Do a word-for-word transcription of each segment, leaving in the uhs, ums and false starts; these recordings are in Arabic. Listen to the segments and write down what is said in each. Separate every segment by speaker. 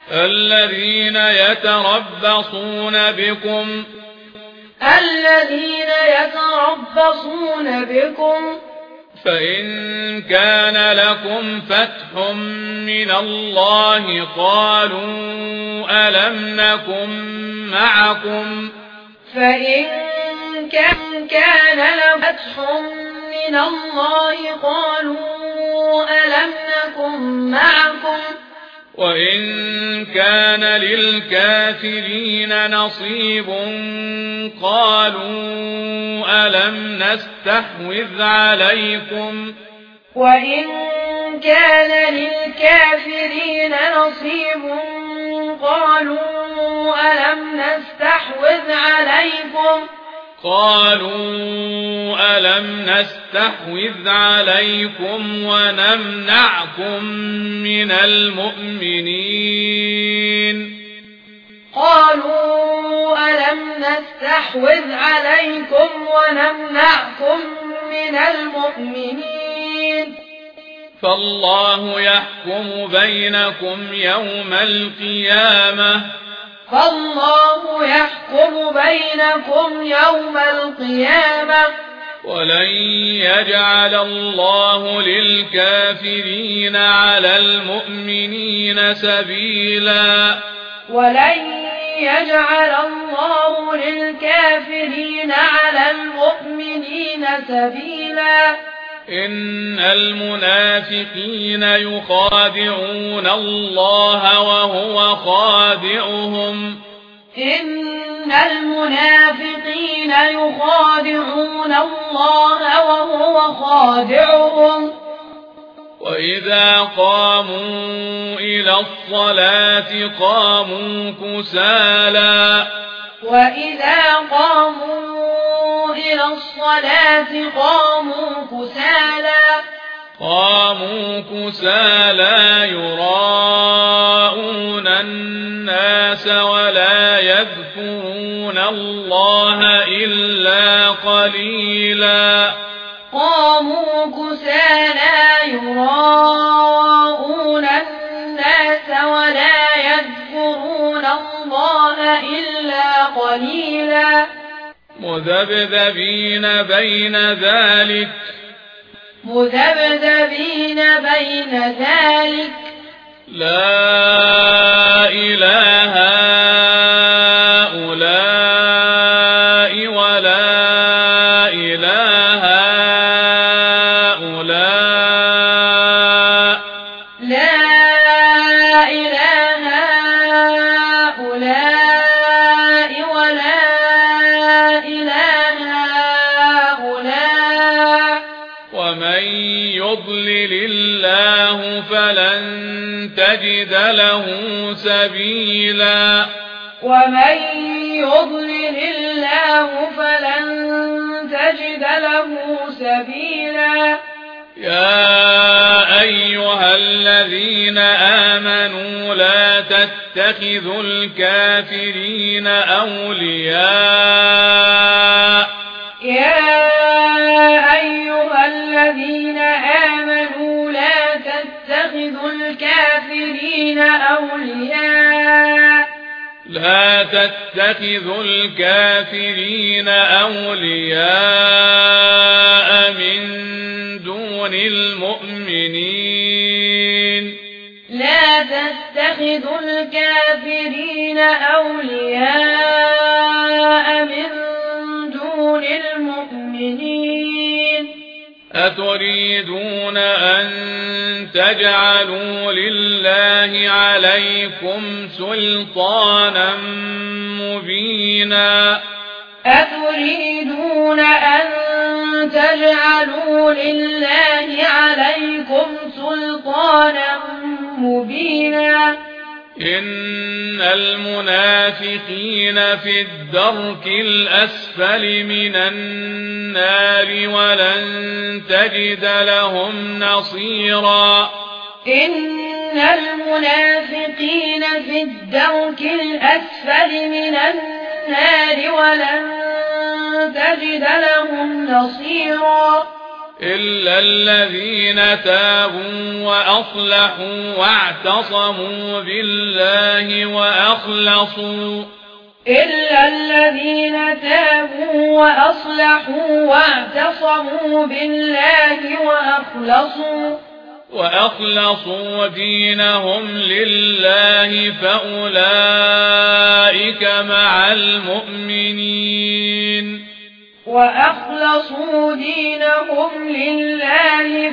Speaker 1: الذين يتربصون بكم
Speaker 2: الذين يتربصون بكم
Speaker 1: فإن كان لكم فتح من الله قالوا ألم نكن معكم
Speaker 2: فإن كان لكم فتح من الله قالوا ألم نكن معكم
Speaker 1: وإن كان للكافرين نصيب قالوا ألم نستحوذ عليكم
Speaker 2: وإن كان للكافرين نصيب قالوا ألم نستحوذ عليكم
Speaker 1: قالوا ألم نستحوذ عليكم ونمنعكم من المؤمنين
Speaker 2: قالوا ألم نستحوذ عليكم ونمنعكم من المؤمنين
Speaker 1: فالله يحكم بينكم يوم القيامة
Speaker 2: فالله يحكم بينكم يوم القيامة
Speaker 1: ولن يجعل الله للكافرين على المؤمنين سبيلا
Speaker 2: ولن يجعل الله للكافرين على المؤمنين سبيلا
Speaker 1: إن المنافقين يخادعون الله وهو خادعهم
Speaker 2: إن المنافقين يخادعون الله وهو خادعهم
Speaker 1: وإذا قاموا إلى الصلاة قاموا كسالى
Speaker 2: وإذا قاموا إلى الصلاة قاموا كسالى
Speaker 1: قاموا كسالى يراءون الناس ولا يذكرون الله إلا قليلا
Speaker 2: قاموا كسالى يراءون الناس ولا يذكرون الله إلا قليلا
Speaker 1: مذبذبين بين ذلك
Speaker 2: مذبذبين بين ذلك
Speaker 1: لا إله هؤلاء ولا إله هؤلاء
Speaker 2: لا إله هؤلاء ولا إله هؤلاء
Speaker 1: ومن يضلل الله فلن تجد له سبيلا
Speaker 2: ومن يضلل الله فلن تجد له سبيلا
Speaker 1: يا أيها الذين آمنوا لا تتخذوا الكافرين أولياء
Speaker 2: يا أيها الذين آمنوا لا تتخذوا الكافرين أولياء
Speaker 1: لا تتخذوا الكافرين أولياء من دون المؤمنين
Speaker 2: لا تتخذوا الكافرين أولياء من دون المؤمنين
Speaker 1: أتريدون أن تجعلوا لله عليكم سلطانا مبينا
Speaker 2: أتريدون أن تجعلوا لله عليكم سلطانا مبينا
Speaker 1: إن المنافقين في الدرك الأسفل من النار ولن تجد لهم نصيرا
Speaker 2: إن المنافقين في الدرك الأسفل من النار ولن تجد لهم نصيرا
Speaker 1: إلا الذين تابوا وأصلحوا واعتصموا بالله وأخلصوا
Speaker 2: إلا الذين تابوا وأصلحوا واعتصموا بالله وأخلصوا
Speaker 1: وأخلصوا دينهم لله فأولئك مع المؤمنين
Speaker 2: وأخلصوا دينهم لله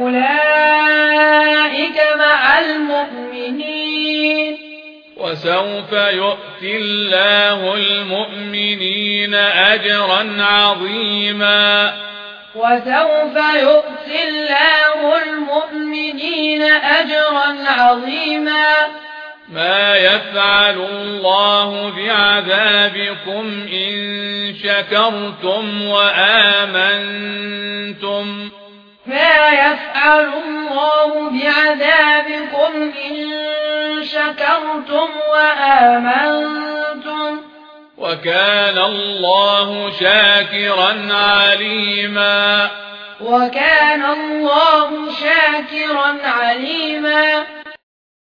Speaker 2: فأولئك مع المؤمنين
Speaker 1: وسوف يؤتي الله المؤمنين أجرا عظيما
Speaker 2: وسوف يؤتي الله المؤمنين أجرا عظيما
Speaker 1: ما يفعل الله بعذابكم إن شكرتم وآمنتم
Speaker 2: ما يفعل الله بعذابكم إن شكرتم وآمنتم
Speaker 1: وكان الله شاكرا عليما
Speaker 2: وكان الله شاكرا عليما